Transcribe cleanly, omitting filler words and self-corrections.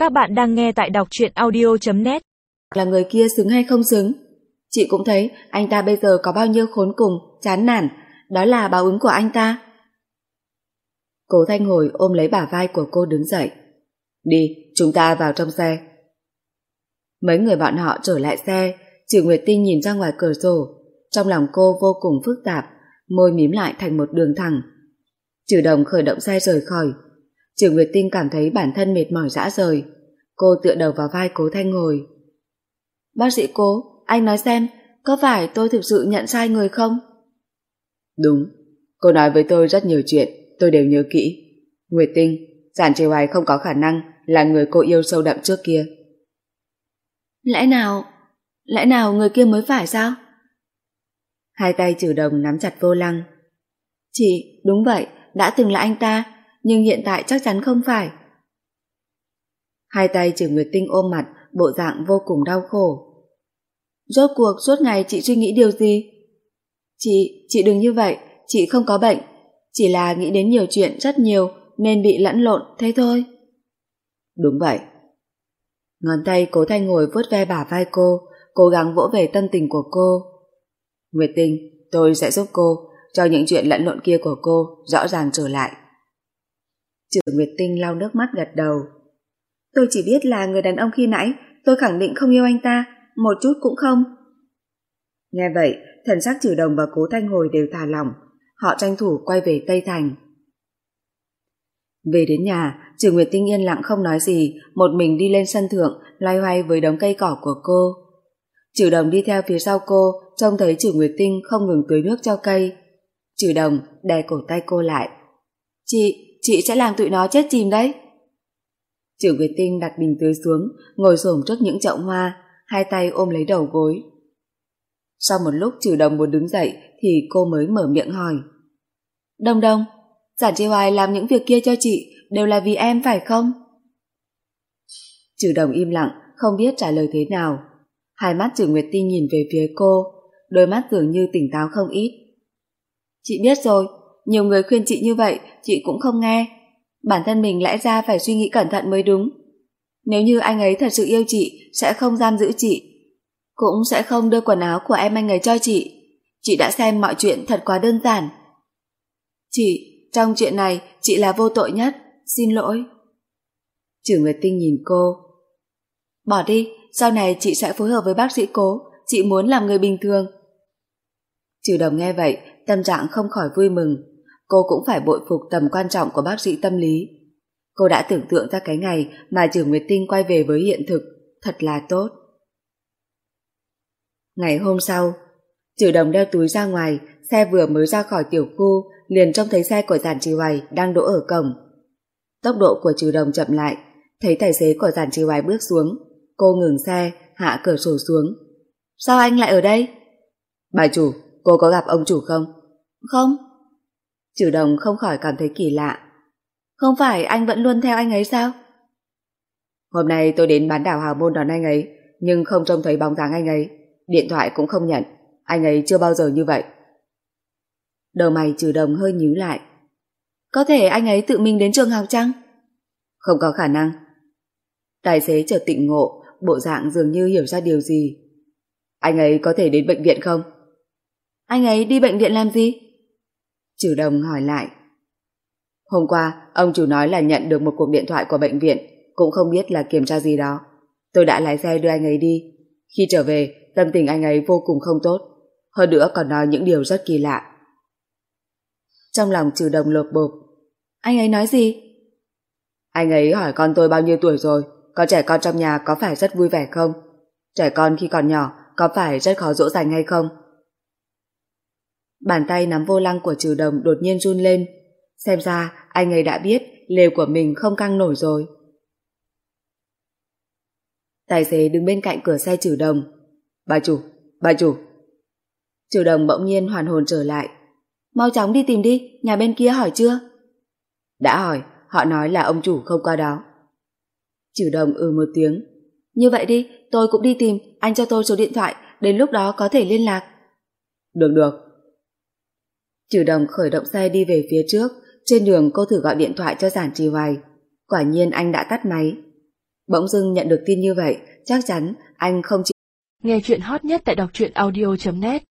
Các bạn đang nghe tại đọc truyện audio.net. Là người kia xứng hay không xứng? Chị cũng thấy anh ta bây giờ có bao nhiêu khốn cùng, chán nản, đó là báo ứng của anh ta. Cố Thanh Hồi ôm lấy bả vai của cô đứng dậy. Đi, chúng ta vào trong xe. Mấy người bọn họ trở lại xe, Trừ Nguyệt Tinh nhìn ra ngoài cửa sổ, trong lòng cô vô cùng phức tạp, môi mím lại thành một đường thẳng. Trừ Đồng khởi động xe rời khỏi. Trừ Nguyệt Tinh cảm thấy bản thân mệt mỏi rã rời. Cô tựa đầu vào vai Cố Thanh Hồi. Bác sĩ Cố, anh nói xem, có phải tôi thực sự nhận sai người không? Đúng, cô nói với tôi rất nhiều chuyện, tôi đều nhớ kỹ. Nguyệt Tinh, Giản Trì Hoài không có khả năng là người cô yêu sâu đậm trước kia. Lẽ nào người kia mới phải sao? Hai tay Trừ Đồng nắm chặt vô lăng. Chị, đúng vậy, đã từng là anh ta, nhưng hiện tại chắc chắn không phải. Hai tay Trừ Nguyệt Tinh ôm mặt, bộ dạng vô cùng đau khổ. Rốt cuộc suốt ngày chị suy nghĩ điều gì? Chị đừng như vậy, chị không có bệnh, chỉ là nghĩ đến nhiều chuyện rất nhiều nên bị lẫn lộn, thế thôi. Đúng vậy. Ngón tay Cố Thanh Ngồi vuốt ve bả vai cô, cố gắng vỗ về tâm tình của cô. Nguyệt Tinh, tôi sẽ giúp cô, cho những chuyện lẫn lộn kia của cô rõ ràng trở lại. Trừ Nguyệt Tinh lau nước mắt gật đầu. Tôi chỉ biết là người đàn ông khi nãy, tôi khẳng định không yêu anh ta, một chút cũng không. Nghe vậy, thần sắc Trừ Đồng và Cố Thanh Hồi đều thả lỏng, họ tranh thủ quay về Tây Thành. Về đến nhà, Trừ Nguyệt Tinh yên lặng không nói gì, một mình đi lên sân thượng, loay hoay với đống cây cỏ của cô. Trừ Đồng đi theo phía sau cô, trông thấy Trừ Nguyệt Tinh không ngừng tưới nước cho cây. Trừ Đồng đè cổ tay cô lại. Chị sẽ làm tụi nó chết chìm đấy. Trừ Nguyệt Tinh đặt bình tưới xuống, ngồi xổm trước những chậu hoa, hai tay ôm lấy đầu gối. Sau một lúc Trừ Đồng muốn đứng dậy thì cô mới mở miệng hỏi. Đồng, Giản Trì Hoài làm những việc kia cho chị đều là vì em phải không? Trừ Đồng im lặng, không biết trả lời thế nào. Hai mắt Trừ Nguyệt Tinh nhìn về phía cô, đôi mắt dường như tỉnh táo không ít. Chị biết rồi, nhiều người khuyên chị như vậy, chị cũng không nghe. Bản thân mình lẽ ra phải suy nghĩ cẩn thận mới đúng. Nếu như anh ấy thật sự yêu chị, sẽ không giam giữ chị, cũng sẽ không đưa quần áo của em anh ấy cho chị. Chị đã xem mọi chuyện thật quá đơn giản. Trong chuyện này, chị là vô tội nhất, xin lỗi. Trừ Nguyệt Tinh nhìn cô. Bỏ đi, sau này chị sẽ phối hợp với bác sĩ Cố, chị muốn làm người bình thường. Trừ Đồng nghe vậy, tâm trạng không khỏi vui mừng. Cô cũng phải bội phục tầm quan trọng của bác sĩ tâm lý. Cô đã tưởng tượng ra cái ngày mà Trừ Nguyệt Tinh quay về với hiện thực, thật là tốt. Ngày hôm sau, Trừ Đồng đeo túi ra ngoài, xe vừa mới ra khỏi tiểu khu, liền trông thấy xe của Giản Trì Hoài đang đỗ ở cổng. Tốc độ của Trừ Đồng chậm lại, thấy tài xế của Giản Trì Hoài bước xuống, cô ngừng xe, hạ cửa sổ xuống. Sao anh lại ở đây? Bà chủ, cô có gặp ông chủ không? Không. Trừ Đồng không khỏi cảm thấy kỳ lạ. Không phải anh vẫn luôn theo anh ấy sao? Hôm nay tôi đến bán đảo Hào Môn đón anh ấy, nhưng không trông thấy bóng dáng anh ấy, điện thoại cũng không nhận, anh ấy chưa bao giờ như vậy. Đầu mày Trừ Đồng hơi nhíu lại. Có thể anh ấy tự mình đến trường học chăng? Không có khả năng. Tài xế chợt tỉnh ngộ, bộ dạng dường như hiểu ra điều gì. Anh ấy có thể đến bệnh viện không? Anh ấy đi bệnh viện làm gì? Trừ Đồng hỏi lại. Hôm qua, ông chủ nói là nhận được một cuộc điện thoại của bệnh viện, cũng không biết là kiểm tra gì đó. Tôi đã lái xe đưa anh ấy đi. Khi trở về, tâm tình anh ấy vô cùng không tốt. Hơn nữa còn nói những điều rất kỳ lạ. Trong lòng Trừ Đồng lột bột. Anh ấy nói gì? Anh ấy hỏi con tôi bao nhiêu tuổi rồi, có trẻ con trong nhà có phải rất vui vẻ không? Trẻ con khi còn nhỏ có phải rất khó dỗ dành hay không? Bàn tay nắm vô lăng của Trừ Đồng đột nhiên run lên. Xem ra anh ấy đã biết lều của mình không căng nổi rồi. Tài xế đứng bên cạnh cửa xe Trừ Đồng. Bà chủ. Trừ Đồng bỗng nhiên hoàn hồn trở lại. Mau chóng đi tìm đi, nhà bên kia hỏi chưa? Đã hỏi, họ nói là ông chủ không qua đó. Trừ Đồng một tiếng. Như vậy đi, tôi cũng đi tìm, anh cho tôi số điện thoại, đến lúc đó có thể liên lạc. Được. Trừ Đồng khởi động xe đi về phía trước, trên đường cô thử gọi điện thoại cho Giản Trì Hoài. Quả nhiên anh đã tắt máy. Bỗng dưng nhận được tin như vậy, chắc chắn anh không chịu. Nghe chuyện hot nhất tại đọc truyện audio.net